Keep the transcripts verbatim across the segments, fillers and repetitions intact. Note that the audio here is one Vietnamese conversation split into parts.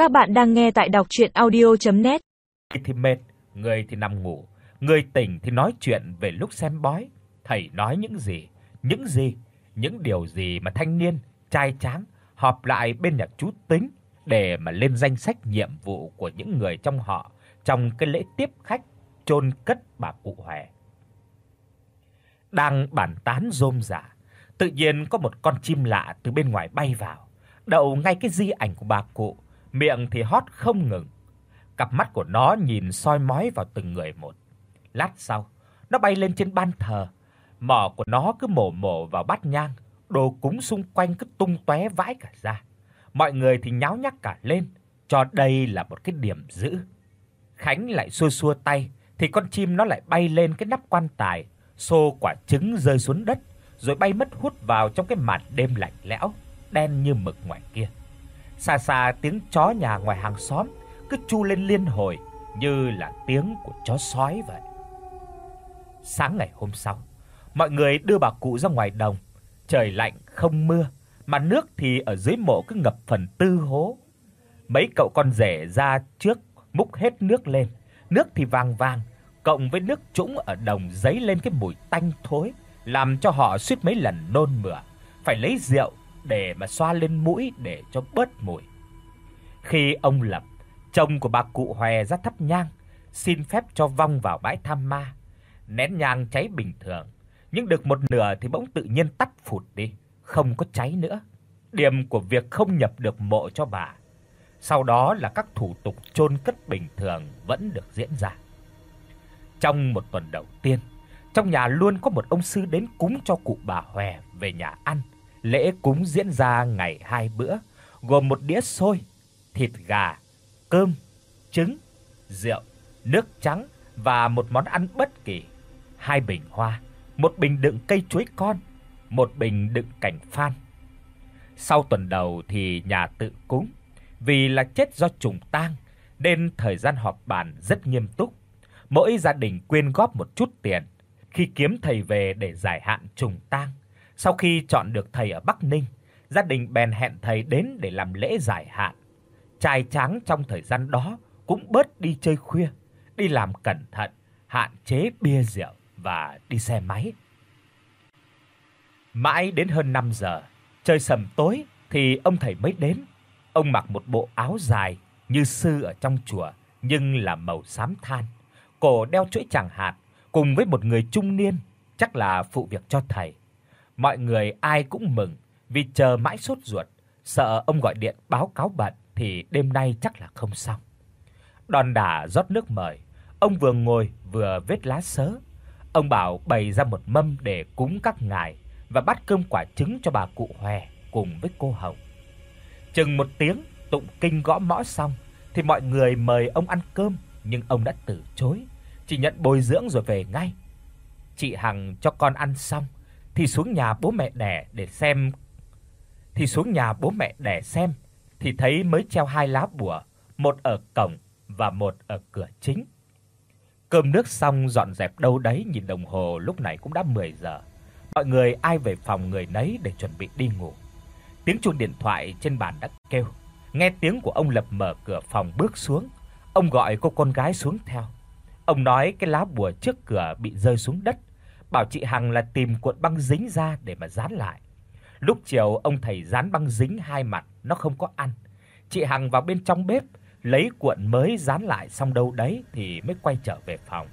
Các bạn đang nghe tại đọc audio net. Thì mệt, người thì nằm ngủ, người tỉnh thì nói chuyện về lúc xem bói. Thầy nói những gì, những gì, những điều gì mà thanh niên trai tráng họp lại bên nhà chú Tính để mà lên danh sách nhiệm vụ của những người trong họ trong cái lễ tiếp khách chôn cất bà cụ Hòe. Đang bàn tán rôm rả, tự nhiên có một con chim lạ từ bên ngoài bay vào, đậu ngay cái di ảnh của bà cụ, miệng thì hót không ngừng. Cặp mắt của nó nhìn soi mói vào từng người một. Lát sau, nó bay lên trên ban thờ, mỏ của nó cứ mổ mổ vào bát nhang, đồ cúng xung quanh cứ tung tóe vãi cả ra. Mọi người thì nháo nhác cả lên, cho đây là một cái điểm dữ. Khánh lại xua xua tay thì con chim nó lại bay lên cái nắp quan tài, xô quả trứng rơi xuống đất, rồi bay mất hút vào trong cái màn đêm lạnh lẽo, đen như mực ngoài kia. Xa xa tiếng chó nhà ngoài hàng xóm cứ tru lên liên hồi như là tiếng của chó sói vậy. Sáng ngày hôm sau, mọi người đưa bà cụ ra ngoài đồng. Trời lạnh không mưa, mà nước thì ở dưới mộ cứ ngập phần tư hố. Mấy cậu con rể ra trước múc hết nước lên, nước thì vàng vàng, cộng với nước trũng ở đồng dấy lên cái mùi tanh thối, làm cho họ suýt mấy lần nôn mửa, phải lấy rượu để mà xoa lên mũi để cho bớt mùi. Khi ông Lập, chồng của bà cụ Hòe, ra thắp nhang, xin phép cho vong vào bãi tham ma, nén nhang cháy bình thường, nhưng được một nửa thì bỗng tự nhiên tắt phụt đi, không có cháy nữa. Điểm của việc không nhập được mộ cho bà. Sau đó là các thủ tục chôn cất bình thường vẫn được diễn ra. Trong một tuần đầu tiên, trong nhà luôn có một ông sư đến cúng cho cụ bà Hòe về nhà ăn. Lễ cúng diễn ra ngày hai bữa, gồm một đĩa xôi, thịt gà, cơm, trứng, rượu, nước trắng và một món ăn bất kỳ, hai bình hoa, một bình đựng cây chuối con, một bình đựng cành phan. Sau tuần đầu thì nhà tự cúng, vì là chết do trùng tang nên thời gian họp bàn rất nghiêm túc. Mỗi gia đình quyên góp một chút tiền khi kiếm thầy về để giải hạn trùng tang. Sau khi chọn được thầy ở Bắc Ninh, gia đình bèn hẹn thầy đến để làm lễ giải hạn. Trai tráng trong thời gian đó cũng bớt đi chơi khuya, đi làm cẩn thận, hạn chế bia rượu và đi xe máy. Mãi đến hơn năm giờ, trời sầm tối thì ông thầy mới đến. Ông mặc một bộ áo dài như sư ở trong chùa nhưng là màu xám than, cổ đeo chuỗi tràng hạt, cùng với một người trung niên, chắc là phụ việc cho thầy. Mọi người ai cũng mừng vì chờ mãi sốt ruột, sợ ông gọi điện báo cáo bận thì đêm nay chắc là không xong. Đòn đả rót nước mời, ông vừa ngồi vừa vết lá sớ. Ông bảo bày ra một mâm để cúng các ngài và bát cơm quả trứng cho bà cụ Hòe cùng với cô Hồng. Chừng một tiếng tụng kinh gõ mõ xong thì mọi người mời ông ăn cơm, nhưng ông đã từ chối, chỉ nhận bồi dưỡng rồi về ngay. Chị Hằng cho con ăn xong thì xuống nhà bố mẹ đẻ để xem thì xuống nhà bố mẹ đẻ xem thì thấy mới treo hai lá bùa, một ở cổng và một ở cửa chính. Cơm nước xong dọn dẹp đâu đấy, nhìn đồng hồ lúc này cũng đã mười giờ. Mọi người ai về phòng người nấy để chuẩn bị đi ngủ. Tiếng chuông điện thoại trên bàn đã kêu. Nghe tiếng của ông Lập mở cửa phòng bước xuống, ông gọi cô con gái xuống theo. Ông nói cái lá bùa trước cửa bị rơi xuống đất, bảo chị Hằng là tìm cuộn băng dính ra để mà dán lại. Lúc chiều ông thầy dán băng dính hai mặt nó không có ăn. Chị Hằng vào bên trong bếp lấy cuộn mới dán lại xong đâu đấy thì mới quay trở về phòng.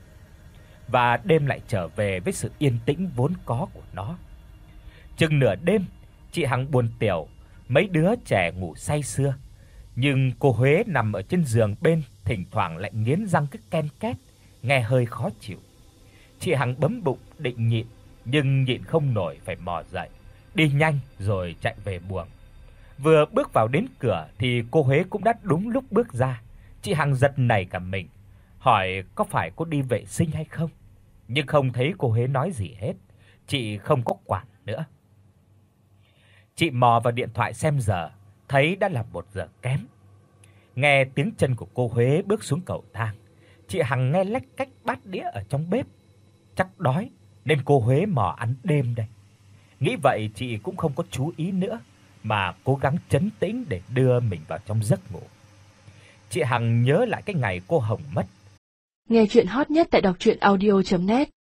Và đêm lại trở về với sự yên tĩnh vốn có của nó. Chừng nửa đêm, chị Hằng buồn tiểu, mấy đứa trẻ ngủ say sưa, nhưng cô Huế nằm ở trên giường bên thỉnh thoảng lại nghiến răng cứ ken két, nghe hơi khó chịu. Chị Hằng bấm bụng định nhịn, nhưng nhịn không nổi phải mò dậy, đi nhanh rồi chạy về buồng. Vừa bước vào đến cửa thì cô Huế cũng đã đúng lúc bước ra. Chị Hằng giật nảy cả mình, hỏi có phải cô đi vệ sinh hay không, nhưng không thấy cô Huế nói gì hết. Chị không có quản nữa. Chị mò vào điện thoại xem giờ, thấy đã là một giờ kém. Nghe tiếng chân của cô Huế bước xuống cầu thang, chị Hằng nghe lách cách bát đĩa ở trong bếp. Chắc đói nên cô Huế mò ăn đêm đây. Nghĩ vậy chị cũng không có chú ý nữa, mà cố gắng trấn tĩnh để đưa mình vào trong giấc ngủ. chị Hằng nhớ lại cái ngày cô Hồng mất. Nghe truyện hot nhất tại đọc truyện audio chấm net.